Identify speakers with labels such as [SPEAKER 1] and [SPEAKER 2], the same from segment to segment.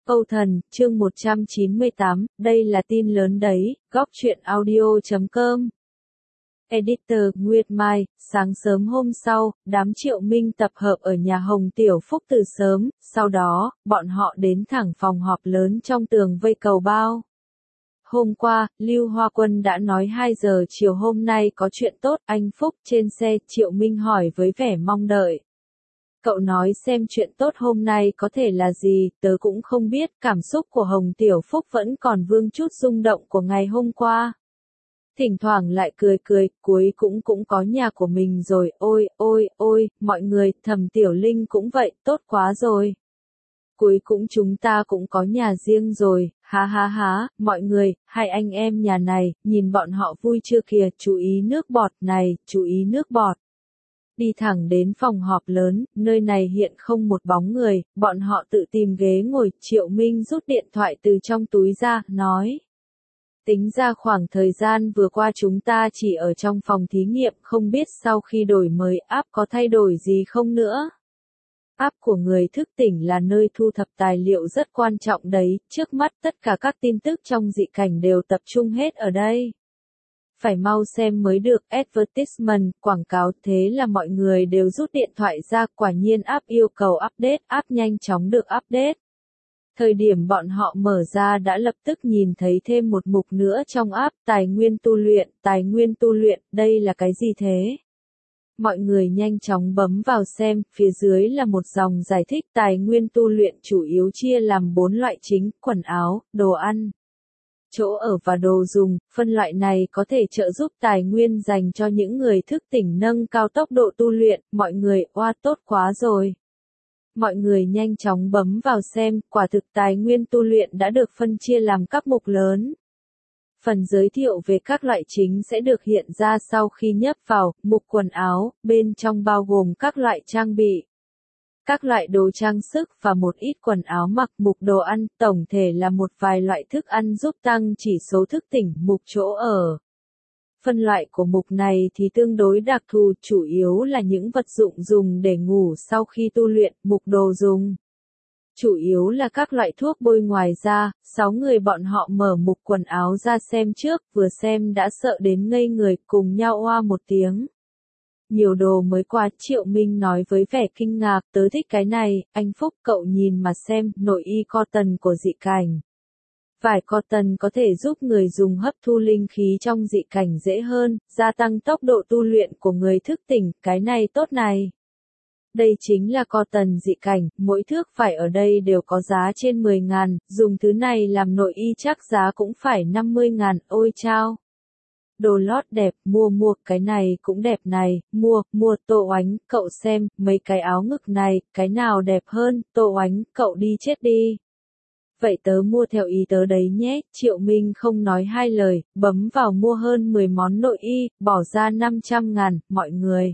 [SPEAKER 1] Âu Thần, chương 198, đây là tin lớn đấy, góc truyện audio.com. Editor Nguyệt Mai, sáng sớm hôm sau, đám Triệu Minh tập hợp ở nhà Hồng Tiểu Phúc từ sớm, sau đó, bọn họ đến thẳng phòng họp lớn trong tường vây cầu bao. Hôm qua, Lưu Hoa Quân đã nói 2 giờ chiều hôm nay có chuyện tốt, anh Phúc trên xe, Triệu Minh hỏi với vẻ mong đợi. Cậu nói xem chuyện tốt hôm nay có thể là gì, tớ cũng không biết, cảm xúc của Hồng Tiểu Phúc vẫn còn vương chút rung động của ngày hôm qua. Thỉnh thoảng lại cười, cuối cũng có nhà của mình rồi, ôi, mọi người, Thẩm Tiểu Linh cũng vậy, tốt quá rồi. Cuối cũng chúng ta cũng có nhà riêng rồi, há, mọi người, hai anh em nhà này, nhìn bọn họ vui chưa kìa, chú ý nước bọt này, chú ý nước bọt. Đi thẳng đến phòng họp lớn, nơi này hiện không một bóng người, bọn họ tự tìm ghế ngồi, Triệu Minh rút điện thoại từ trong túi ra, nói. Tính ra khoảng thời gian vừa qua chúng ta chỉ ở trong phòng thí nghiệm, không biết sau khi đổi mới app có thay đổi gì không nữa. App của người thức tỉnh là nơi thu thập tài liệu rất quan trọng đấy, trước mắt tất cả các tin tức trong dị cảnh đều tập trung hết ở đây. Phải mau xem mới được, advertisement, quảng cáo, thế là mọi người đều rút điện thoại ra, quả nhiên app yêu cầu update, app nhanh chóng được update. Thời điểm bọn họ mở ra đã lập tức nhìn thấy thêm một mục nữa trong app, tài nguyên tu luyện, đây là cái gì thế? Mọi người nhanh chóng bấm vào xem, phía dưới là một dòng giải thích tài nguyên tu luyện chủ yếu chia làm 4 loại chính, quần áo, đồ ăn, chỗ ở và đồ dùng, phân loại này có thể trợ giúp tài nguyên dành cho những người thức tỉnh nâng cao tốc độ tu luyện, mọi người, oa tốt quá rồi. Mọi người nhanh chóng bấm vào xem, quả thực tài nguyên tu luyện đã được phân chia làm các mục lớn. Phần giới thiệu về các loại chính sẽ được hiện ra sau khi nhấp vào, mục quần áo, bên trong bao gồm các loại trang bị, các loại đồ trang sức và một ít quần áo mặc, mục đồ ăn, tổng thể là một vài loại thức ăn giúp tăng chỉ số thức tỉnh, mục chỗ ở. Phân loại của mục này thì tương đối đặc thù, chủ yếu là những vật dụng dùng để ngủ sau khi tu luyện, mục đồ dùng. Chủ yếu là các loại thuốc bôi ngoài da, 6 người bọn họ mở mục quần áo ra xem trước, vừa xem đã sợ đến ngây người, cùng nhau oa một tiếng. Nhiều đồ mới qua, Triệu Minh nói với vẻ kinh ngạc, tớ thích cái này, anh Phúc cậu nhìn mà xem, nội y cotton của dị cảnh. Vải cotton có thể giúp người dùng hấp thu linh khí trong dị cảnh dễ hơn, gia tăng tốc độ tu luyện của người thức tỉnh, cái này tốt này. Đây chính là cotton dị cảnh, mỗi thước vải ở đây đều có giá trên 10.000, dùng thứ này làm nội y chắc giá cũng phải 50.000, ôi chao. Đồ lót đẹp, mua, cái này cũng đẹp này, mua, Tô Oánh, cậu xem, mấy cái áo ngực này, cái nào đẹp hơn, Tô Oánh, cậu đi chết đi. Vậy tớ mua theo ý tớ đấy nhé, Triệu Minh không nói hai lời, bấm vào mua hơn 10 món nội y, bỏ ra 500.000, mọi người.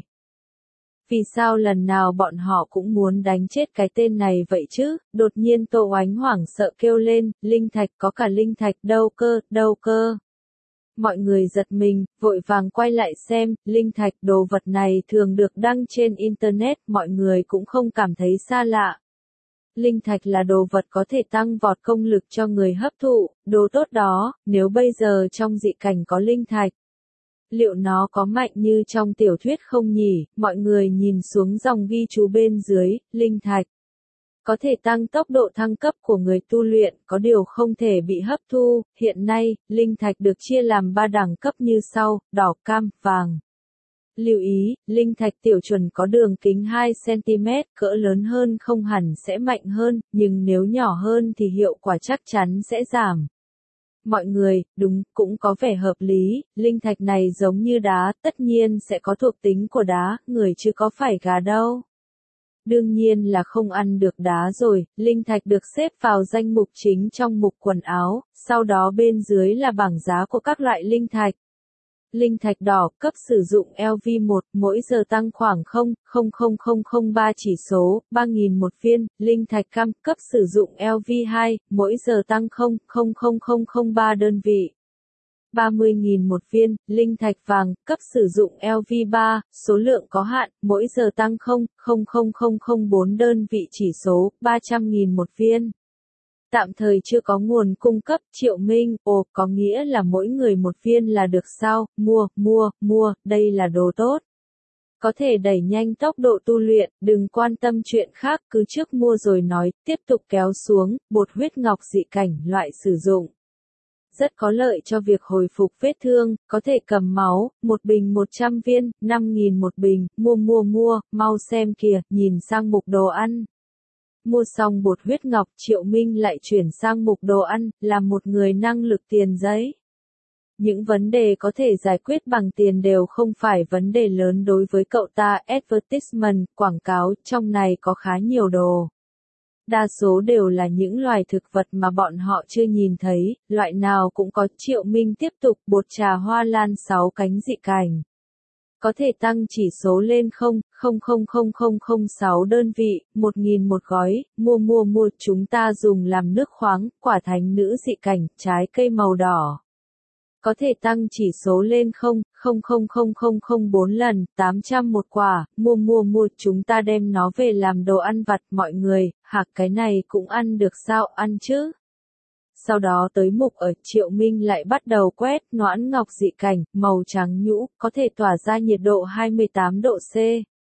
[SPEAKER 1] Vì sao lần nào bọn họ cũng muốn đánh chết cái tên này vậy chứ, đột nhiên Tô Oánh hoảng sợ kêu lên, linh thạch có cả linh thạch đâu cơ. Mọi người giật mình, vội vàng quay lại xem, linh thạch đồ vật này thường được đăng trên Internet, mọi người cũng không cảm thấy xa lạ. Linh thạch là đồ vật có thể tăng vọt công lực cho người hấp thụ, đồ tốt đó, nếu bây giờ trong dị cảnh có linh thạch. Liệu nó có mạnh như trong tiểu thuyết không nhỉ, mọi người nhìn xuống dòng ghi chú bên dưới, linh thạch. Có thể tăng tốc độ thăng cấp của người tu luyện, có điều không thể bị hấp thu, hiện nay, linh thạch được chia làm 3 đẳng cấp như sau, đỏ, cam, vàng. Lưu ý, linh thạch tiểu chuẩn có đường kính 2cm, cỡ lớn hơn không hẳn sẽ mạnh hơn, nhưng nếu nhỏ hơn thì hiệu quả chắc chắn sẽ giảm. Mọi người, đúng, cũng có vẻ hợp lý, linh thạch này giống như đá, tất nhiên sẽ có thuộc tính của đá, người chứ có phải gà đâu. Đương nhiên là không ăn được đá rồi, linh thạch được xếp vào danh mục chính trong mục quần áo, sau đó bên dưới là bảng giá của các loại linh thạch. Linh thạch đỏ, cấp sử dụng LV1, mỗi giờ tăng khoảng 0,00003 chỉ số, 3.000 một viên, linh thạch cam, cấp sử dụng LV2, mỗi giờ tăng 0,00003 đơn vị. 30.000 một viên, linh thạch vàng, cấp sử dụng LV3, số lượng có hạn, mỗi giờ tăng 0,00004 đơn vị chỉ số, 300.000 một viên. Tạm thời chưa có nguồn cung cấp. Triệu Minh, ồ, có nghĩa là mỗi người một viên là được sao? Mua, đây là đồ tốt. Có thể đẩy nhanh tốc độ tu luyện, đừng quan tâm chuyện khác, cứ trước mua rồi nói, tiếp tục kéo xuống, bột huyết ngọc dị cảnh, loại sử dụng. Rất có lợi cho việc hồi phục vết thương, có thể cầm máu, một bình 100 viên, 5.000 một bình, mua, mau xem kìa, nhìn sang mục đồ ăn. Mua xong bột huyết ngọc, Triệu Minh lại chuyển sang mục đồ ăn, là một người năng lực tiền giấy. Những vấn đề có thể giải quyết bằng tiền đều không phải vấn đề lớn đối với cậu ta. Advertisement, quảng cáo, trong này có khá nhiều đồ. Đa số đều là những loài thực vật mà bọn họ chưa nhìn thấy, loại nào cũng có. Triệu Minh tiếp tục, bột trà hoa lan 6 cánh dị cảnh. Có thể tăng chỉ số lên 0,00006 đơn vị, 1.000 một gói, mua, chúng ta dùng làm nước khoáng, quả thánh nữ dị cảnh, trái cây màu đỏ. Có thể tăng chỉ số lên 0,00004 lần, 800 một quả, mua, chúng ta đem nó về làm đồ ăn vặt. Mọi người, cái này cũng ăn được sao? Ăn chứ? Sau đó tới mục ở, Triệu Minh lại bắt đầu quét. Noãn ngọc dị cảnh, màu trắng nhũ, có thể tỏa ra nhiệt độ 28 độ C.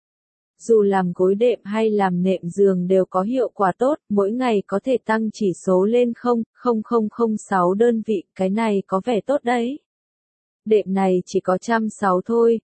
[SPEAKER 1] Dù làm gối đệm hay làm nệm giường đều có hiệu quả tốt, mỗi ngày có thể tăng chỉ số lên 0,006 đơn vị, cái này có vẻ tốt đấy. Đệm này chỉ có 160 thôi,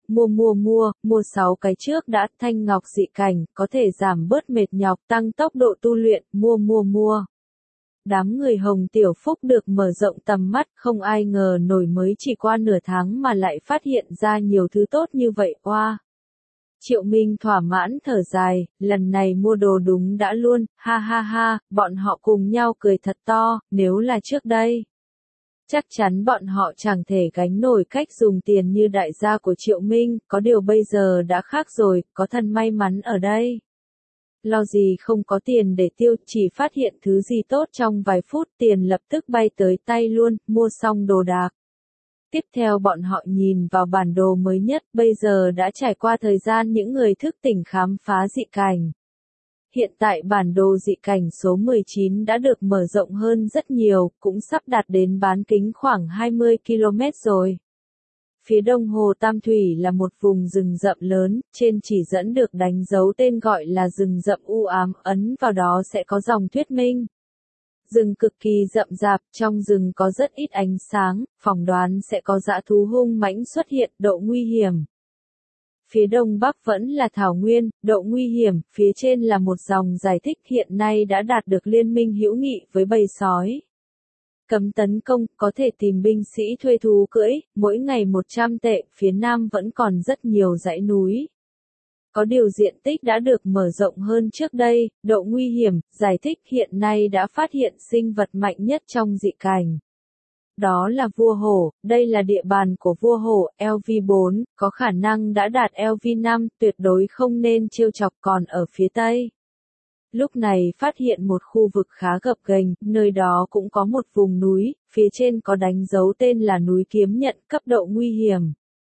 [SPEAKER 1] mua 6 cái trước đã. Thanh ngọc dị cảnh, có thể giảm bớt mệt nhọc, tăng tốc độ tu luyện, mua. Đám người Hồng Tiểu Phúc được mở rộng tầm mắt, không ai ngờ nổi mới chỉ qua nửa tháng mà lại phát hiện ra nhiều thứ tốt như vậy. Oa! Triệu Minh thỏa mãn thở dài, lần này mua đồ đúng đã luôn, ha, bọn họ cùng nhau cười thật to, nếu là trước đây. Chắc chắn bọn họ chẳng thể gánh nổi cách dùng tiền như đại gia của Triệu Minh, có điều bây giờ đã khác rồi, có thần may mắn ở đây. Lo gì không có tiền để tiêu, chỉ phát hiện thứ gì tốt trong vài phút, tiền lập tức bay tới tay luôn, mua xong đồ đạc. Tiếp theo bọn họ nhìn vào bản đồ mới nhất, bây giờ đã trải qua thời gian những người thức tỉnh khám phá dị cảnh. Hiện tại bản đồ dị cảnh số 19 đã được mở rộng hơn rất nhiều, cũng sắp đạt đến bán kính khoảng 20 km rồi. Phía đông hồ Tam Thủy là một vùng rừng rậm lớn, trên chỉ dẫn được đánh dấu tên gọi là rừng rậm u ám, ấn vào đó sẽ có dòng thuyết minh. Rừng cực kỳ rậm rạp, trong rừng có rất ít ánh sáng, phỏng đoán sẽ có dã thú hung mãnh xuất hiện, độ nguy hiểm. Phía đông bắc vẫn là thảo nguyên, độ nguy hiểm, phía trên là một dòng giải thích hiện nay đã đạt được liên minh hữu nghị với bầy sói. Cấm tấn công, có thể tìm binh sĩ thuê thú cưỡi, mỗi ngày 100 tệ, phía nam vẫn còn rất nhiều dãy núi. Có điều diện tích đã được mở rộng hơn trước đây, độ nguy hiểm, giải thích hiện nay đã phát hiện sinh vật mạnh nhất trong dị cảnh. Đó là vua hổ, đây là địa bàn của vua hổ, LV4, có khả năng đã đạt LV5, tuyệt đối không nên trêu chọc. Còn ở phía tây. Lúc này phát hiện một khu vực khá gập ghềnh, nơi đó cũng có một vùng núi, phía trên có đánh dấu tên là núi Kiếm Nhận, cấp độ nguy hiểm.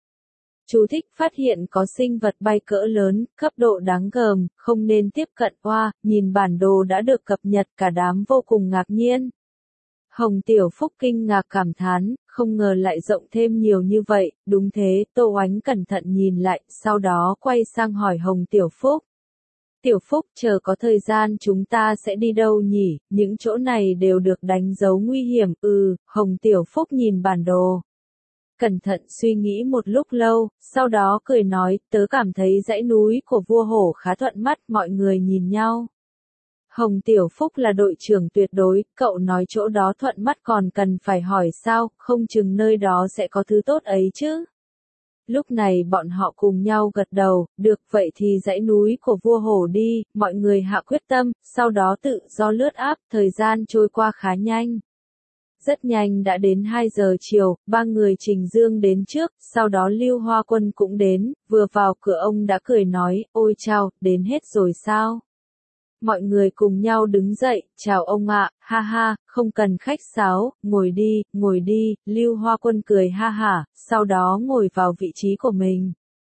[SPEAKER 1] Chú thích phát hiện có sinh vật bay cỡ lớn, cấp độ đáng gờm, không nên tiếp cận. Oa, nhìn bản đồ đã được cập nhật, cả đám vô cùng ngạc nhiên. Hồng Tiểu Phúc kinh ngạc cảm thán, không ngờ lại rộng thêm nhiều như vậy. Đúng thế, Tô Oánh cẩn thận nhìn lại, sau đó quay sang hỏi Hồng Tiểu Phúc. Tiểu Phúc, chờ có thời gian chúng ta sẽ đi đâu nhỉ, những chỗ này đều được đánh dấu nguy hiểm. Hồng Tiểu Phúc nhìn bản đồ. Cẩn thận suy nghĩ một lúc lâu, sau đó cười nói, tớ cảm thấy dãy núi của vua hổ khá thuận mắt. Mọi người nhìn nhau. Hồng Tiểu Phúc là đội trưởng tuyệt đối, cậu nói chỗ đó thuận mắt còn cần phải hỏi sao, không chừng nơi đó sẽ có thứ tốt ấy chứ. Lúc này bọn họ cùng nhau gật đầu, được vậy thì dãy núi của vua hổ đi, mọi người hạ quyết tâm, sau đó tự do lướt áp, thời gian trôi qua khá nhanh. Rất nhanh đã đến 2 giờ chiều, 3 người Trình Dương đến trước, sau đó Lưu Hoa Quân cũng đến, vừa vào cửa ông đã cười nói, ôi chào, đến hết rồi sao? Mọi người cùng nhau đứng dậy, chào ông ạ, ha, không cần khách sáo, ngồi đi, Lưu Hoa Quân cười ha hả, sau đó ngồi vào vị trí của mình.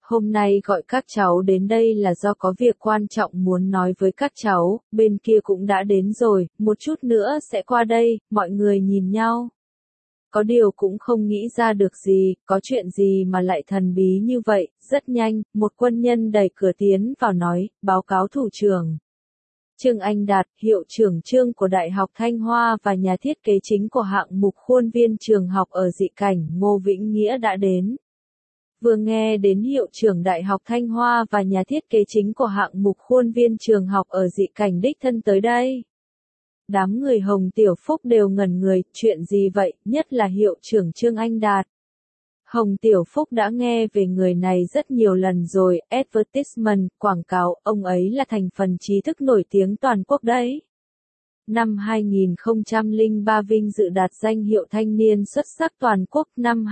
[SPEAKER 1] hôm nay gọi các cháu đến đây là do có việc quan trọng muốn nói với các cháu, bên kia cũng đã đến rồi, một chút nữa sẽ qua đây, mọi người nhìn nhau. Có điều cũng không nghĩ ra được gì, có chuyện gì mà lại thần bí như vậy, rất nhanh, một quân nhân đẩy cửa tiến vào nói, báo cáo thủ trưởng. Trương Anh Đạt, hiệu trưởng Trương của Đại học Thanh Hoa và nhà thiết kế chính của hạng mục khuôn viên trường học ở dị cảnh Ngô Vĩnh Nghĩa đã đến. Vừa nghe đến hiệu trưởng Đại học Thanh Hoa và nhà thiết kế chính của hạng mục khuôn viên trường học ở dị cảnh đích thân tới đây. Đám người Hồng Tiểu Phúc đều ngẩn người, chuyện gì vậy, nhất là hiệu trưởng Trương Anh Đạt. Hồng Tiểu Phúc đã nghe về người này rất nhiều lần rồi, advertisement, quảng cáo, ông ấy là thành phần trí thức nổi tiếng toàn quốc đấy. Năm 2003 vinh dự đạt danh hiệu thanh niên xuất sắc toàn quốc, năm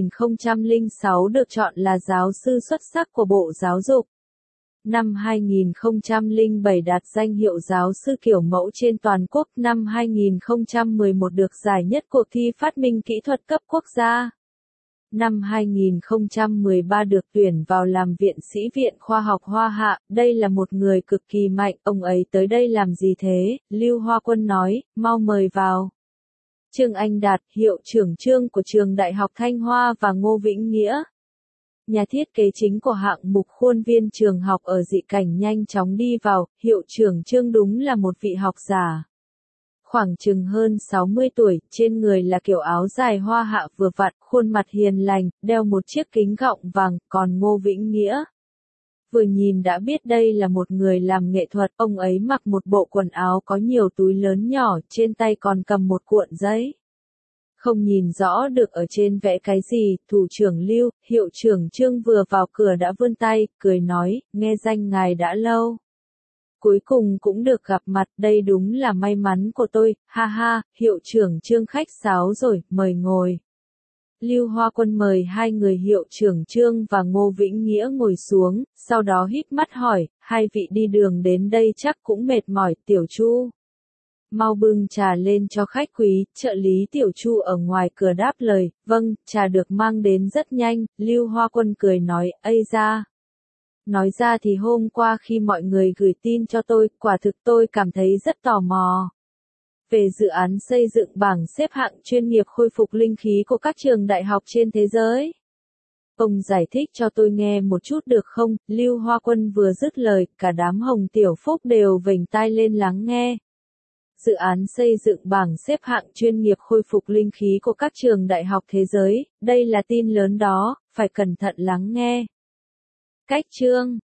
[SPEAKER 1] 2006 được chọn là giáo sư xuất sắc của Bộ Giáo dục. Năm 2007 đạt danh hiệu giáo sư kiểu mẫu trên toàn quốc, năm 2011 được giải nhất cuộc thi phát minh kỹ thuật cấp quốc gia. Năm 2013 được tuyển vào làm viện sĩ Viện Khoa học Hoa Hạ, đây là một người cực kỳ mạnh, ông ấy tới đây làm gì thế? Lưu Hoa Quân nói, mau mời vào. Trương Anh Đạt, hiệu trưởng Trương của trường Đại học Thanh Hoa và Ngô Vĩnh Nghĩa. Nhà thiết kế chính của hạng mục khuôn viên trường học ở dị cảnh nhanh chóng đi vào, hiệu trưởng Trương đúng là một vị học giả. Khoảng chừng hơn 60 tuổi, trên người là kiểu áo dài hoa hạ vừa vặn, khuôn mặt hiền lành, đeo một chiếc kính gọng vàng, còn Ngô Vĩnh Nghĩa. Vừa nhìn đã biết đây là một người làm nghệ thuật, ông ấy mặc một bộ quần áo có nhiều túi lớn nhỏ, trên tay còn cầm một cuộn giấy. Không nhìn rõ được ở trên vẽ cái gì, thủ trưởng Lưu, hiệu trưởng Trương vừa vào cửa đã vươn tay, cười nói, nghe danh ngài đã lâu. Cuối cùng cũng được gặp mặt, đây đúng là may mắn của tôi, ha ha, hiệu trưởng Trương khách sáo rồi, mời ngồi. Lưu Hoa Quân mời hai người hiệu trưởng Trương và Ngô Vĩnh Nghĩa ngồi xuống, sau đó híp mắt hỏi, hai vị đi đường đến đây chắc cũng mệt mỏi, Tiểu Chu. Mau bưng trà lên cho khách quý, trợ lý Tiểu Chu ở ngoài cửa đáp lời, vâng, trà được mang đến rất nhanh, Lưu Hoa Quân cười nói, ây da. Nói ra thì hôm qua khi mọi người gửi tin cho tôi, quả thực tôi cảm thấy rất tò mò. Về dự án xây dựng bảng xếp hạng chuyên nghiệp khôi phục linh khí của các trường đại học trên thế giới. Ông giải thích cho tôi nghe một chút được không? Lưu Hoa Quân vừa dứt lời, cả đám Hồng Tiểu Phúc đều vểnh tai lên lắng nghe. Dự án xây dựng bảng xếp hạng chuyên nghiệp khôi phục linh khí của các trường đại học thế giới, đây là tin lớn đó, phải cẩn thận lắng nghe. Cách chương